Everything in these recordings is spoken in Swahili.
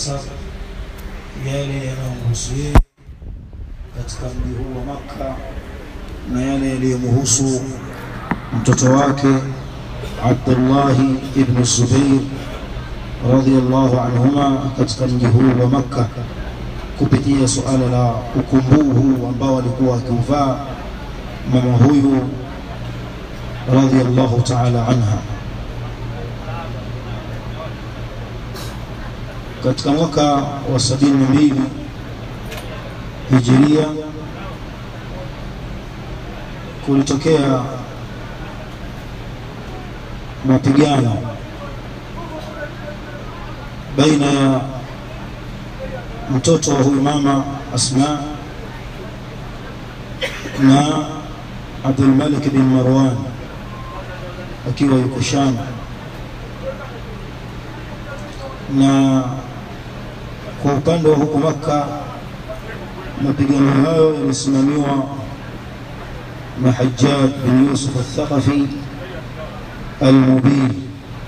yale yanayomhusu katika mji huu wa Makka na yale yaliyomhusu mtoto wake Abdullah ibn Zubair radhiyallahu anhuma katika mji huu wa Makka, kupitia suala la ukumbuu huu ambao alikuwa akiuvaa mama huyu radhiyallahu ta'ala anha. Katika mwaka wa 72 Hijria kulitokea mapigano baina ya mtoto wa huyu mama Asma na Abdul Malik bin Marwan akiwa yuko Sham, na kwa upande wa huko Makka mapigano hayo yalisimamiwa na Hajjaj bin Yusuf al-Thaqafi al-Mubin,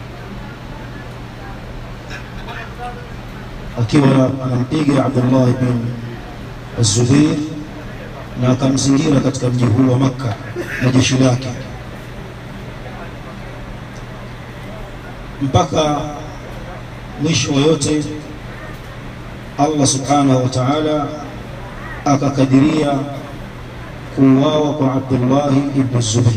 akiwa anampiga Abdullah bin Zubair na akamzingira katika mji huu wa Makka na jeshi lake, mpaka mwisho wa yote Allah subhanahu wa ta'ala akakadiria kuuawa kwa Abdullah ibn Zubair.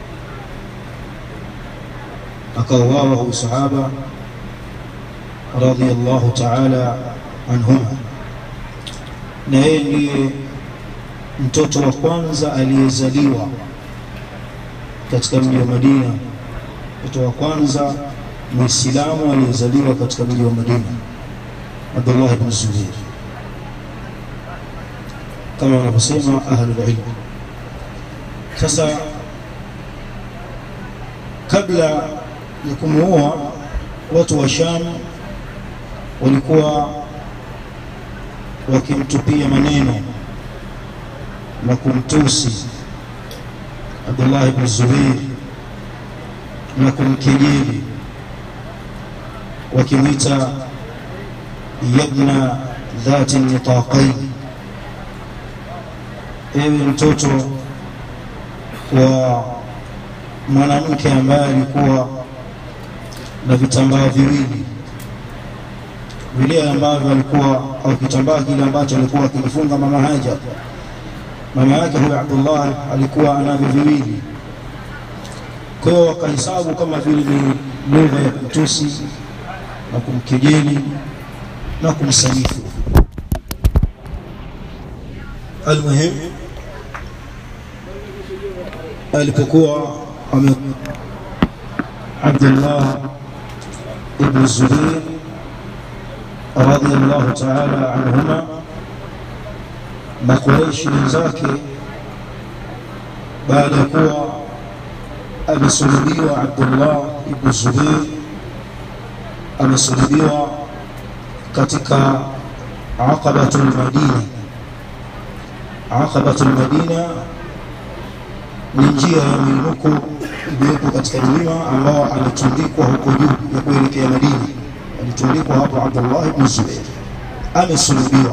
Akauawa huyu sahaba radhiyallahu ta'ala anhuma, na yeye ndiye mtoto wa kwanza aliyezaliwa katika mji wa Madina, mtoto wa kwanza Muislamu aliyezaliwa katika mji wa Madina, Abdullah ibn Zubair, kama wanavyosema ahlul ilm. Sasa kabla ya kumuoa, watu wa Sham walikuwa wakimtupia maneno na kumtusi Abdullah ibn Zubair na kumkejeli, wakimwita yabna dhati nitaqain, ewe mtoto wa mwanamke ambaye alikuwa na vitambaa viwili, vile ambavyo alikuwa, au kitambaa kile ambacho alikuwa akifunga mama Hajar. Mama yake huyo Abdullah alikuwa anavyo viwili, kwa hiyo wakahesabu kama vile ni lugha ya kutusi na kumkejeli na kumsanifu. Almuhim, alipokuwa Abdullah ibn Zubair radhiyallahu ta'ala anhuma na Quraysh wenzake, baada ya kuwa amesulubiwa Abdullah ibn Zubair, amesulubiwa katika Aqabatul Madina. Aqabatul Madina ni njia ya miinuko iliyopo katika milima ambao alitundikwa huko juu ya kuelekea Madina. Alitundikwa hapo Abdullah ibn Zubair, amesulubiwa,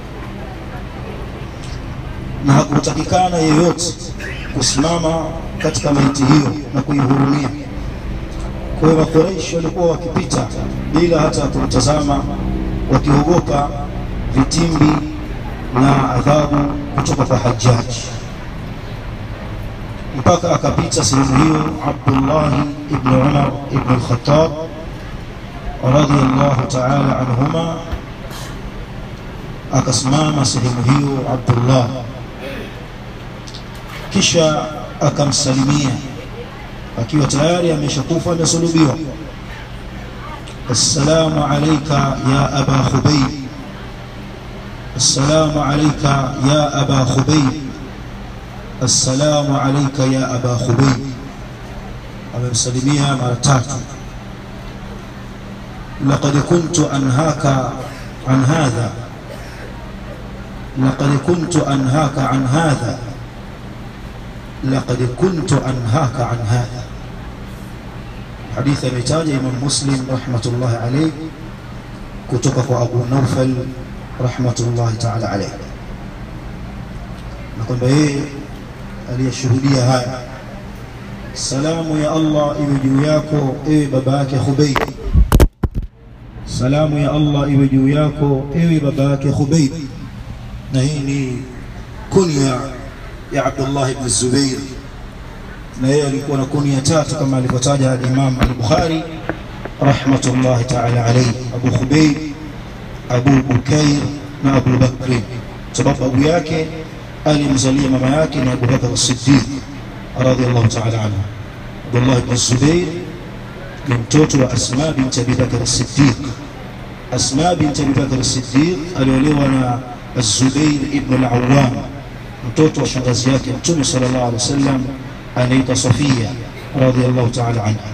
na hakutakikana yeyote kusimama katika maiti hiyo na kuihurumia. Kwa hiyo Quraysh walikuwa wakipita bila hata kumtazama, wakiogopa vitimbi na adhabu kutoka kwa Hajjaj, mpaka akapita sehemu hiyo Abdullah ibn Umar ibn al-Khattab radhiyallahu ta'ala anhuma, akasimama sehemu hiyo Abdullah, kisha akamsalimia akiwa tayari ameshakufa, amesulubiwa. Assalamu alayka ya Aba Khubayb, assalamu alayka ya Aba Khubayb, assalamu alayka ya Aba Khubayb. Amemsalimia mara tatu. Laqad kuntu anhaka an hadha, laqad kuntu anhaka an hadha, laqad kuntu anhaka an hadha. حديث متاج إمام مسلم رحمة الله عليه kutoka kwa Abu Nawfal rahmatullahi ta'ala alayhi, na kwamba yeye aliyeshuhudia haya. Salamu ya Allah iwe juu yako ewe baba yake Khubayb, salamu ya Allah iwe juu yako ewe baba yake Khubayb. Na hii ni kunya ya Abdullah ibn Zubair, na yeye alikuwa na kunya tatu kama alivyotaja al-Imam al-Bukhari rahmatullahi ta'ala alayhi: Abu Khubayb, Abu Bukair na Abu Bakr, sababu abu yake alimzalia mama yake na Abu Bakr as-Siddiq radhiyallahu ta'ala anhu. Abdullah ibn Zubair ni mtoto wa Asma bint Abi Bakr as-Siddiq. Asma bint Abi Bakr as-Siddiq aliolewa na Az-Zubair ibn al-Awwam, mtoto wa shangazi yake Mtume sallallahu alaihi wasallam anaitwa Safia radhiyallahu ta'ala anha.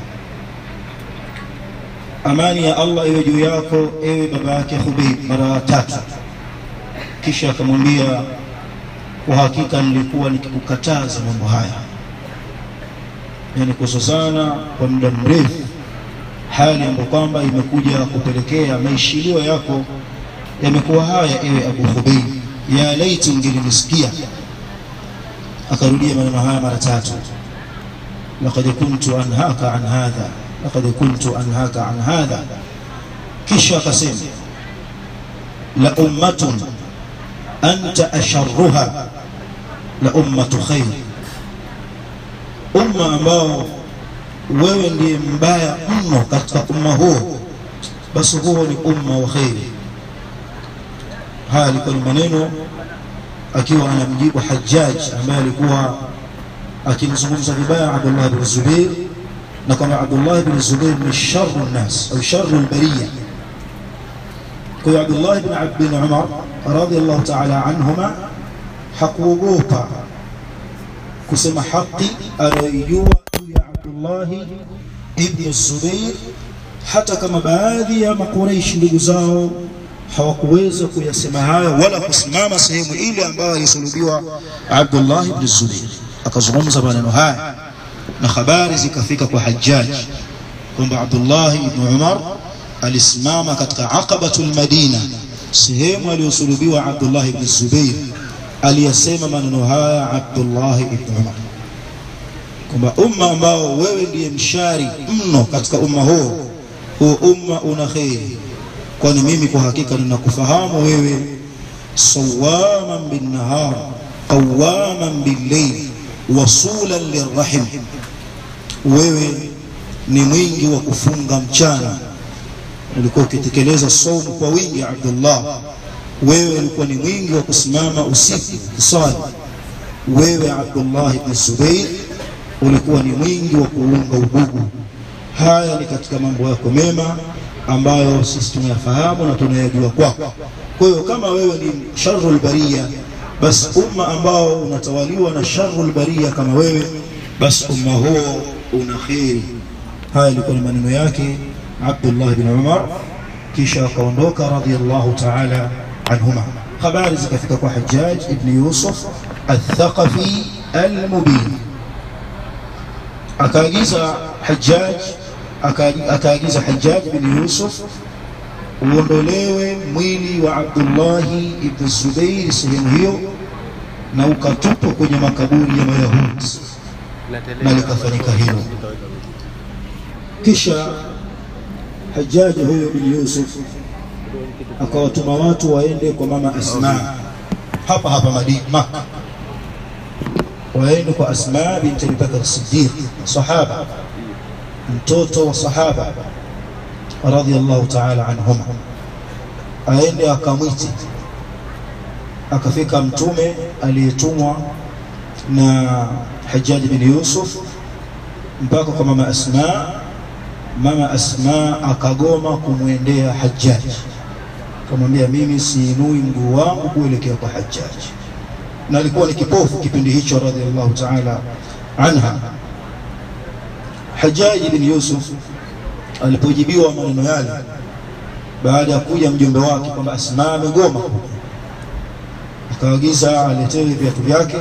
Amani ya Allah iwe juu yako ewe baba yake Khubayb, mara tatu. Kisha akamwambia, kwa hakika nilikuwa nikikukataza mambo haya, yani kuzozana kwa muda mrefu, hali ambayo kwamba imekuja kupelekea maishilio yako yamekuwa haya ewe Abu Khubayb, ya laiti ungelinisikia. Akarudia maneno haya mara tatu: laqad kuntu anhaka an hadha, laqad kuntu anhaka an hadha. Kisha akasema, la ummatun anta asharruha la ummatu khair, umma ambao wewe ndiye mbaya mno katika umma huo, basi huo ni umma wa khairi. Haya alikuwa ni maneno akiwa anamjibu Hajjaj ambaye alikuwa akimzungumza vibaya Abdullah ibn Zubair, na kama Abdullah ibn Zubair ni sharru an-nas au sharru al-bariyya. Kwa Abdullah ibn Umar radhiyallahu ta'ala anhuma hakuogopa kusema haki aliyojua juu ya Abdullah ibn Zubair, hata kama baadhi ya Makuraishi ndugu zao hawakuweza kuyasema hayo wala kusimama sehemu ile ambayo alisulubiwa Abdullah ibn Zubair. Akazungumza maneno haya na habari zikafika kwa Hajjaj kwamba Abdullah ibn Umar alisimama katika Aqabatul Madina, sehemu aliyosulubiwa Abdullah ibn Zubair. Aliyasema maneno haya Abdullah ibn Umar kwamba umma ambao wewe ndiye mshari mno katika umma huo umma una khairi, kwani mimi kwa hakika ninakufahamu wewe sawaman bin nahar qawaman bil layl wasulan lirrahim, wewe ni mwingi wa kufunga mchana, ulikuwa ukitekeleza saumu kwa wingi Abdullah. Wewe ulikuwa ni mwingi wa kusimama usiku kusali. Wewe Abdullah ibn Zubair ulikuwa ni mwingi wa kuunga udugu. Haya ni katika mambo yako mema ambayo sisi tunayafahamu na tunayajua kwako. Kwa hiyo kama wewe ni sharrul bariya, basi umma ambao unatawaliwa na sharrul bariya kama wewe, basi umma huo una khairi. Haya ilikuwa ni maneno yake Abdullah ibn Umar, kisha akaondoka radhiyallahu ta'ala anhuma. Habari zikafika kwa Hajjaj ibn Yusuf al-Thaqafi al-Mubin, akaagiza Hajjaj ibn Yusuf uondolewe mwili wa Abdullah ibn Zubair sehemu hiyo na ukatupwa kwenye makaburi ya Mayahudi, na likafanyika hilo. Kisha Hajjaj huyo ibn Yusuf akawatuma watu waende kwa mama Asma hapa Madina Makkah, waende kwa Asma bint Abi Bakr as-Siddiq, sahaba, mtoto wa sahaba radhiyallahu ta'ala anhum. Aende akamwite. Akafika mtume aliyetumwa na Hajjaj bin Yusuf mpaka kwa mama Asma. Mama Asma akagoma kumwendea Hajjaj, kumwambia mimi siinui mguu wangu kuelekea kwa Hajjaj, na alikuwa ni kipofu kipindi hicho radhiyallahu ta'ala anha. Hajjaj bin Yusuf alipojibiwa maneno yale, baada ya kuja mjumbe wake kwamba Asma amegoma, akaagiza aletewe viatu vyake,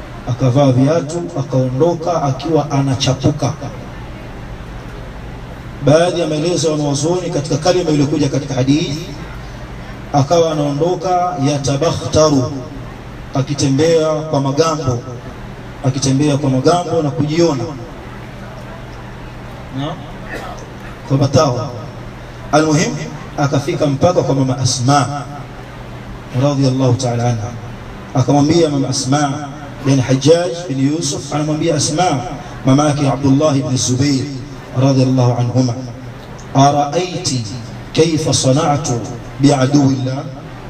akavaa viatu, akaondoka akiwa anachapuka. baadhi ya maelezo ya wanazuoni katika kalima iliyokuja katika hadithi, akawa anaondoka yatabakhtaru, akitembea kwa magambo na kujiona kwa matao. Almuhim akafika mpaka kwa mama Asma radhiyallahu ta'ala anha, akamwambia mama Asma bin Hajjaj bin Yusuf, anamwambia Asma mama yake Abdullah ibn Zubair radhiyallahu anhuma, araaiti kayfa sana'tu bi'aduwillah,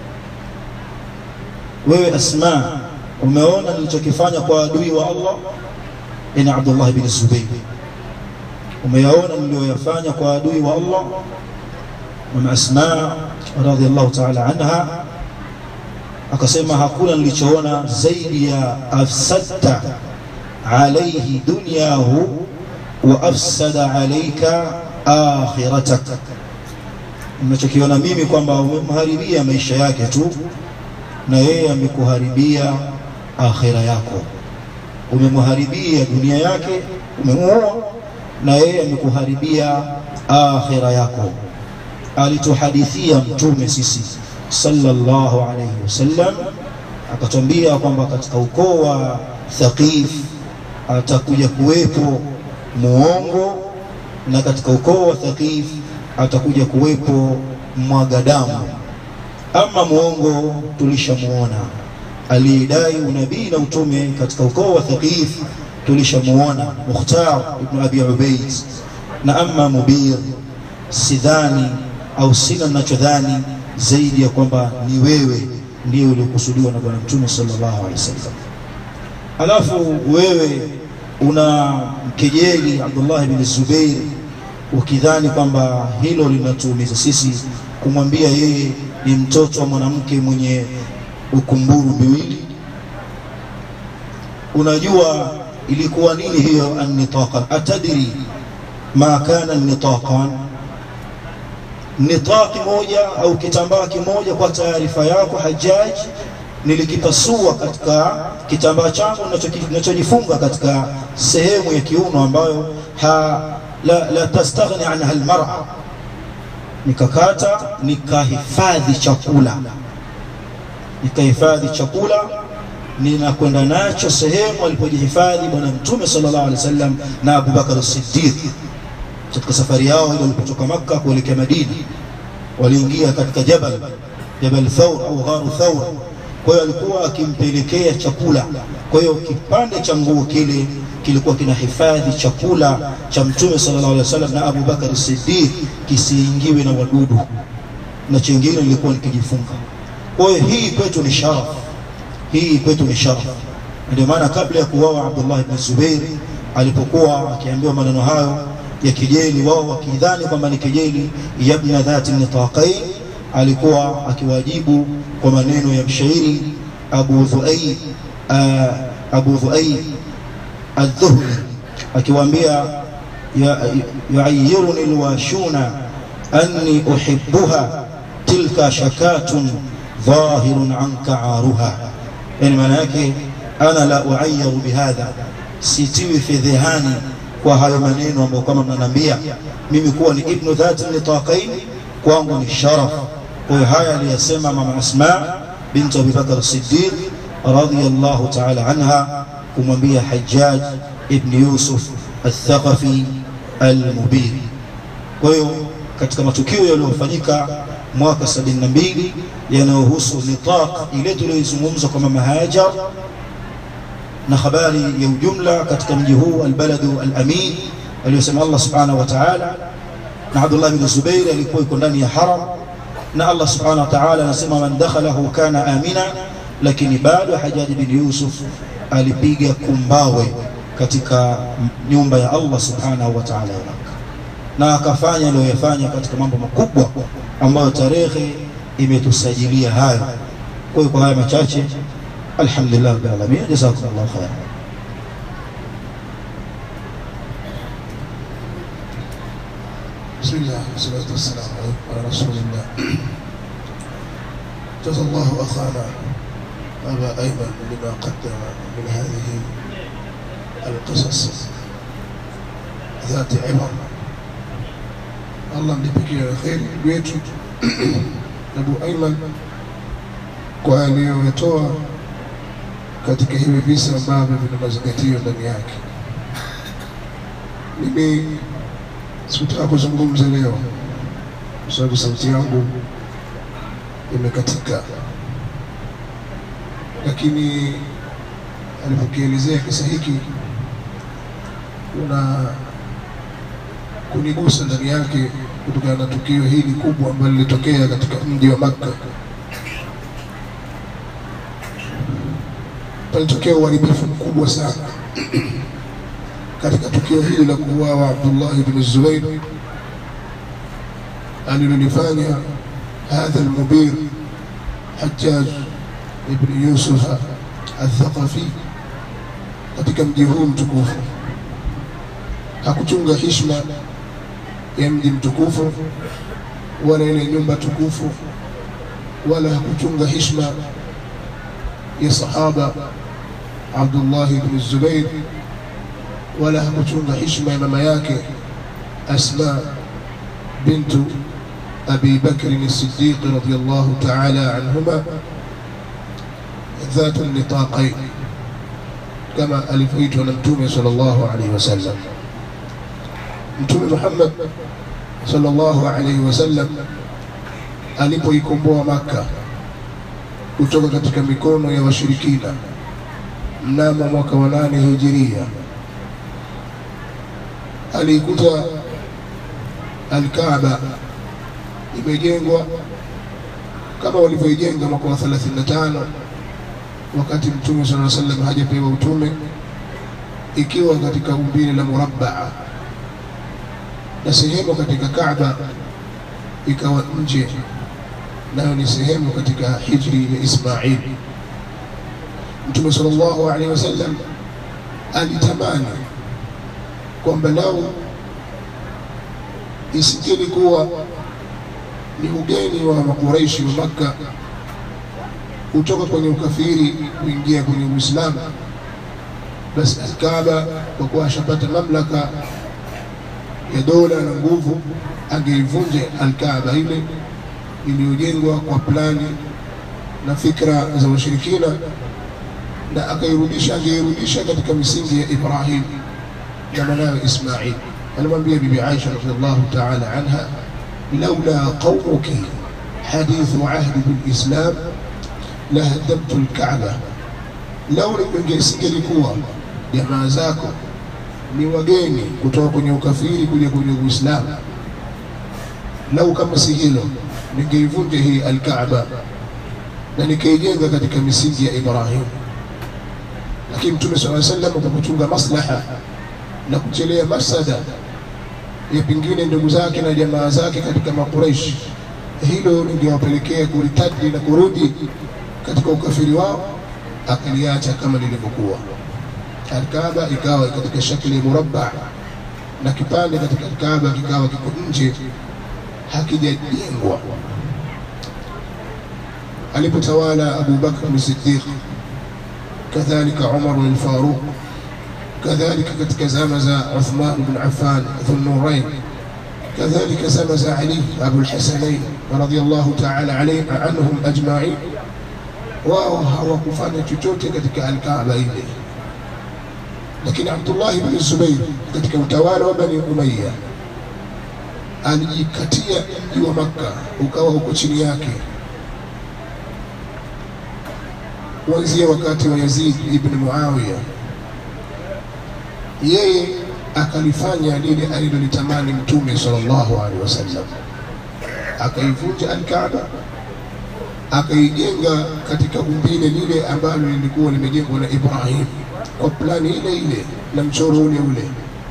wewe Asma umeona nilichokifanya kwa adui wa Allah? Ina Abdullah ibn Zubair, umeyaona niliyoyafanya kwa adui wa Allah? Mama Asma radhiyallahu ta'ala anha akasema, hakuna nilichoona zaidi ya afsadta alayhi dunyahu wa afsada alayka akhiratak, ninachokiona mimi kwamba umemharibia maisha yake tu na yeye amekuharibia akhira yako. Umemharibia dunia yake, umemuoa, na yeye amekuharibia akhira yako. Alituhadithia mtume sisi sallallahu alayhi wasallam, akatuambia kwamba katika ukoo wa Thaqif atakuja kuwepo muongo, na katika ukoo wa Thaqif atakuja kuwepo mwaga damu. Ama muongo tulishamuona, alidai unabii na utume katika ukoo wa Thaqif tulishamuona, Mukhtar ibn Abi Ubayd. Na ama Mubir, sidhani au sina ninachodhani zaidi ya kwamba ni wewe ndiye uliokusudiwa na bwana mtume sallallahu alaihi wasallam. Alafu wewe una mkejeli Abdullah ibn Zubair, ukidhani kwamba hilo linatuumiza sisi kumwambia yeye ni mtoto wa mwanamke mwenye ukumburu miwili. Unajua ilikuwa nini hiyo an-nitaqan? Atadri ma kana an-nitaqan? Nitaqi moja au kitambaa kimoja, kwa taarifa yako Hajjaj, nilikipasua katika kitambaa changu ninachojifunga katika sehemu ya kiuno ambayo la tastaghni anha almar'a, nikakata nikahifadhi chakula, ninakwenda nacho sehemu alipojihifadhi bwana mtume sallallahu alaihi wasallam na Abu Bakar as-Siddiq katika safari yao ile walipotoka Makkah kuelekea Madina. Waliingia katika Jabal Thawr au Gharu Thawr, kwa hiyo alikuwa akimpelekea chakula. Kwa hiyo kipande cha nguo kile kilikuwa kinahifadhi chakula cha mtume sallallahu alaihi wasallam na Abu Bakar as-Siddiq kisiingiwe na wadudu, na chengine lilikuwa nikijifunga. Kwa hiyo hii kwetu ni sharaf, ndio maana kabla ya kuuawa Abdullah ibn Zubair, alipokuwa akiambiwa maneno hayo ya kejeli, wao wakidhani kwamba ni kejeli, yabna dhati nitaqain, alikuwa akiwajibu kwa maneno ya mshairi Abu Dhu'ay al-Dhuhli, akiwaambia yu'ayyiruni alwashuna anni uhibbuha tilka shakatun dhahirun anka aruha. Yani maana yake ana la uayyaru bihadha, sitiwi fi dhihani kwa hayo maneno ambayo kama mnaniambia mimi kuwa ni ibnu dhati nitaqain, kwangu ni sharaf. Kwa hiyo haya aliyasema mama Asma bint Abi Bakr as-Siddiq radhiyallahu ta'ala anha kumwambia Hajjaj ibn Yusuf al-Thaqafi al-Mubir. Kwa hiyo katika matukio yaliyofanyika mwaka 72 yanayohusu nitaq ile tuliyozungumza kwa mama Hajar na habari ya ujumla katika mji huu albaladu al-amin aliyosema Allah subhanahu wa ta'ala, na Abdullah ibn Zubair alikuwa yuko ndani ya haram, na Allah subhanahu wa ta'ala anasema man dakhalahu kana amina, lakini bado Hajjaj ibn Yusuf alipiga kumbawe katika nyumba ya Allah subhanahu wa ta'ala, na akafanya aliyofanya katika mambo makubwa ambayo tarehe imetusajilia hayo. Kwa hiyo kwa haya machache, alhamdulillah rabbil alamin, jazakumullahu khairan. Bismillah wassalatu wassalamu ala rasulillah. Jazallahu akhana Aba Ayman lima qaddama min hadhihi القصص ذات عبر Allah mlipikie kheri wetu Abu Ayman kwa aliyotoa katika hivi visa ambavyo vina mazingatio ndani yake. Mimi sikutaka kuzungumza leo kwa sababu sauti yangu imekatika, lakini alipokielezea kisa hiki kuna kunigusa ndani yake kutokana na tukio hili kubwa ambalo lilitokea katika mji wa Makka. Palitokea uharibifu mkubwa sana katika tukio hili la kuuawa Abdullah ibn Zubayr alilolifanya hadha al-mubir Hajjaj ibn Yusuf al-Thaqafi katika mji huu mtukufu. Hakuchunga heshima ya mji mtukufu wala ile nyumba tukufu, wala hakuchunga heshima ya sahaba Abdullah ibn Zubayr, wala hakuchunga heshima ya mama yake Asma bintu Abi Bakr as-Siddiq radiyallahu ta'ala anhuma ذات النطاقين كما alivyoitwa na Mtume sallallahu alayhi wasallam. Mtume Muhammad sallallahu alayhi wasallam alipoikomboa Makka kutoka katika mikono ya washirikina mnamo mwaka wa 8 Hijiria, alikuta Al-Kaaba imejengwa kama walivyojenga mwaka wa 35 wakati Mtume sallallahu alayhi wasallam hajapewa utume, ikiwa katika umbile la murabbaa, na sehemu katika Kaaba ikawa nje, nayo ni sehemu katika hijri ya Ismail. Mtume sallallahu alaihi wasallam alitamani kwamba lau isingelikuwa ni ugeni wa Makuraishi wa Makka kutoka kwenye ukafiri kuingia kwenye Uislamu, basi Al-Kaaba kwa kuwa ashapata mamlaka ya dola na nguvu, angeivunja Al-Kaaba ile iliyojengwa kwa plani na fikra za washirikina, na angeirudisha katika misingi ya Ibrahim na mwanawe Ismail. Alimwambia Bibi Aisha radhiallahu ta'ala anha, laula qaumuki hadithu ahdi bil Islam la hadabtu al-Kaaba, laula ingelikuwa jamaa zako ni wageni kutoka kwenye ukafiri kuja kwenye Uislamu, lau kama si hilo ningeivunja hii Al-Kaaba na nikaijenga katika misingi ya Ibrahim. Lakini Mtume sallallahu alaihi wasallam kwa kuchunga maslaha na kuchelea masada ya pingine ndugu zake na jamaa zake katika Makuraish, hilo lingewapelekea kuritadi na kurudi katika ukafiri wao, akaliacha kama lilivyokuwa. Al-Kaaba ikawa katika shakli ya murabba, na kipande katika Al-Kaaba kikawa kiko nje hakijajengwa. Alipotawala Abu Bakr as-Siddiq, kadhalika Umar al-Faruq, kadhalika katika zama za Uthman ibn Affan Dhun-Nurayn, kadhalika zama za Ali Abu al-Hasanayn radiyallahu ta'ala anhum ajma'in, wao hawakufanya chochote katika Al-Kaaba ile. Lakini Abdullah ibn Zubayr katika utawala wa Bani Umayya alijikatia mji wa Makka ukawa huko chini yake, kuanzia wakati wa Yazid ibn Muawiya. Yeye akalifanya lile alilolitamani Mtume sallallahu alaihi wasallam, akaivunja Al-Kaaba, akaijenga katika umbile lile ambalo lilikuwa limejengwa na Ibrahim kwa plani ile ile na mchoro ule ule.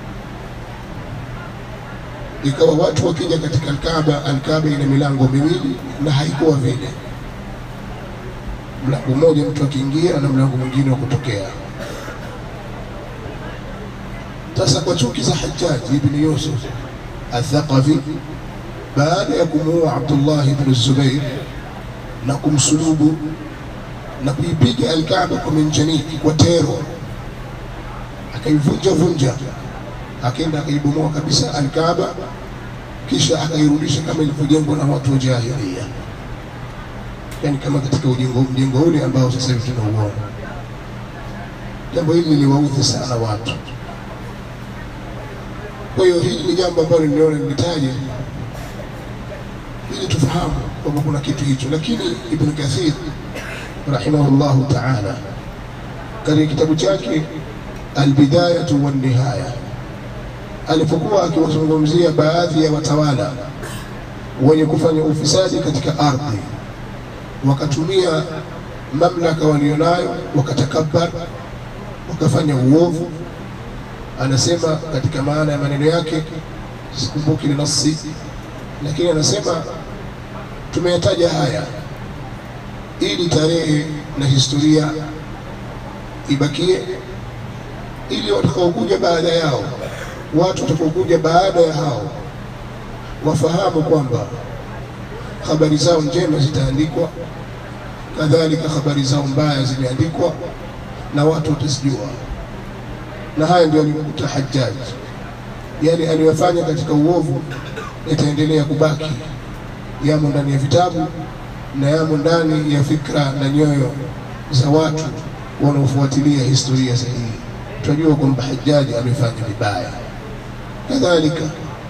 Ikawa watu wakija katika Al-Kaaba, Al-Kaaba ina milango miwili na haikuwa vile, mlango mmoja mtu akiingia na mlango mwingine wa kutokea. Sasa kwa chuki za Hajjaj ibn Yusuf al-Thaqafi, baada ya kumuua Abdullah ibn Zubayr na kumsulubu na kuipiga Al-Kaaba kwa minjaniki, kwa tero, akaivunja, akaenda akaibomoa kabisa Al-Kaaba, kisha akairudisha kama ilivyojengwa na watu wa jahiliya, yani kama katika mjengo ule ambao sasa hivi tunauona. Jambo hili liliwaudhi sana watu. Kwa hiyo hili ni jambo ambalo niliona nilitaje ili tufahamu kwamba kuna kitu hicho. Lakini Ibn Kathir rahimahullahu ta'ala katika kitabu chake Al-Bidayatu wan-Nihaya, alipokuwa akiwazungumzia baadhi ya watawala wenye kufanya ufisadi katika ardhi, wakatumia mamlaka walionayo wakatakabbar, wakafanya uovu, anasema katika maana ya maneno yake, sikumbuki ni nasi, lakini anasema tumeyataja haya ili tarehe na historia ibakie, ili watakaokuja baada yao, watu watakaokuja baada ya hao wafahamu kwamba habari zao njema zitaandikwa, kadhalika habari zao mbaya zimeandikwa na watu watazijua. Na haya ndio alimkuta Hajjaj, yani aliyofanya katika uovu yataendelea kubaki, yamo ndani ya vitabu na yamo ndani ya fikra na nyoyo za watu wanaofuatilia historia sahihi. Tunajua kwamba Hajjaj amefanya vibaya. Kadhalika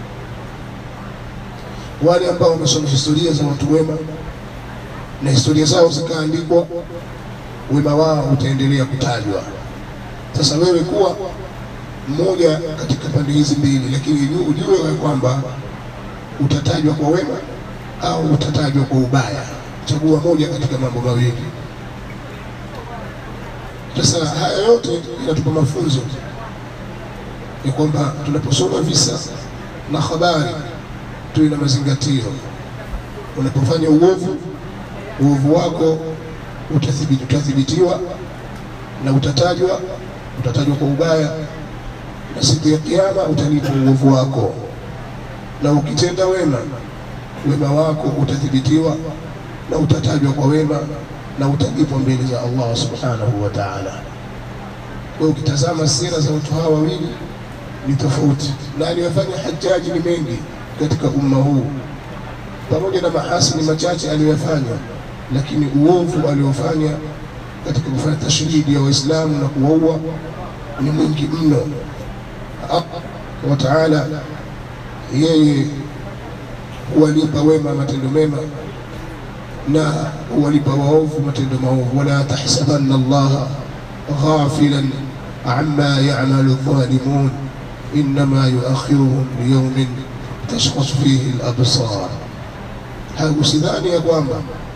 wale ambao wamesoma historia za watu wema na historia zao zikaandikwa, wema wao utaendelea kutajwa. Sasa wewe kuwa mmoja katika pande hizi mbili, lakini ujue kwamba utatajwa kwa wema au utatajwa kwa ubaya. Chagua moja katika mambo mawili. Sasa haya yote yanatupa mafunzo ya kwamba tunaposoma visa na habari tuwe na mazingatio. Unapofanya uovu, uovu wako utathibitiwa na utatajwa kwa ubaya, na siku ya kiyama utalipwa uovu wako. Na ukitenda wema, wema wako utathibitiwa na utatajwa kwa wema na utalipwa mbele za Allah subhanahu wa ta'ala. Kwa ukitazama sira za watu hawa wawili ni tofauti, na aliyofanya Hajjaji ni mengi katika umma huu, pamoja na mahasini machache aliyofanya, lakini uovu aliofanya katika kufanya tashridi ya Waislamu na kuwaua ni mwingi mno. wa ta'ala yeye huwalipa wema matendo mema na huwalipa waovu matendo maovu. Wala tahsabanna Allaha ghafilan amma ya'malu adh-dhalimun, innama yuakhiruhum liyawmin tashkhasu fihi al-absar. Hausidhani ya kwamba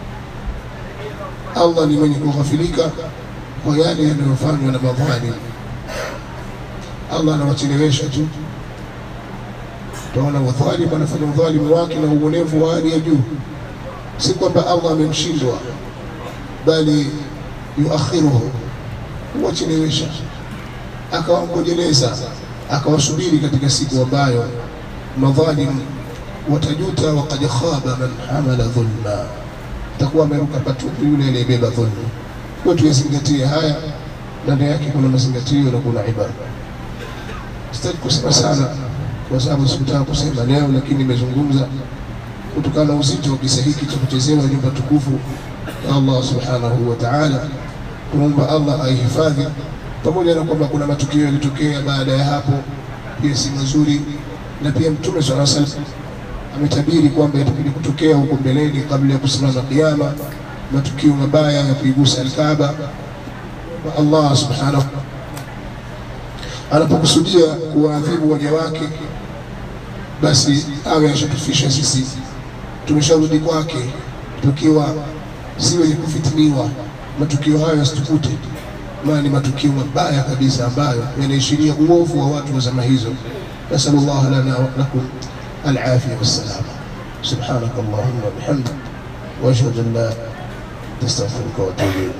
Allah ni mwenye kughafilika kwa yale yanayofanywa na madhalim. Allah anawachelewesha tu. Tunaona wadhalim anafanya udhalimu wake na uonevu wa hali ya juu, si kwamba Allah amemshindwa, bali yuakhiruhu, huwachelewesha, akawangojeleza, akawasubiri katika siku ambayo madhalim watajuta, waqad khaba man hamala dhulma, takuwa ameruka patupu yule aliyebeba dhulma. Kwa tuyazingatie haya, na ndani yake kuna mazingatio na kuna ibada. Sitaki kusema sana kwa sababu sikutaka kusema leo, lakini nimezungumza kutokana na uzito wa kisa hiki cha kuchezewa nyumba tukufu ya Allah subhanahu wa ta'ala. Tunaomba Allah aihifadhi, pamoja na kwamba kuna matukio yalitokea baada ya hapo pia si mazuri, na pia Mtume sallallahu alaihi wasallam ametabiri kwamba yatakuja kutokea huko mbeleni kabla ya kusimama kiyama matukio mabaya ya kuigusa al-Kaaba. Wa Allah subhanahu anapokusudia kuadhibu waja wake, basi awe ashatufisha sisi tumesharudi kwake tukiwa si wenye kufitiniwa. Matukio hayo yasitukute, maana ni matukio mabaya kabisa ambayo yanaishiria uovu wa watu wa zama hizo. Nasallallahu lana wa lakum al-afiyah was-salam. Subhanaka Allahumma bihamdika wa ashhadu an la astaghfiruka wa atubu ilayk.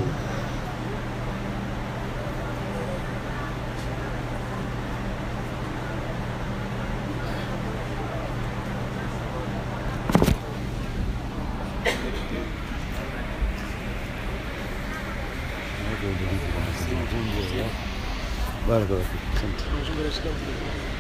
بارك الله فيك.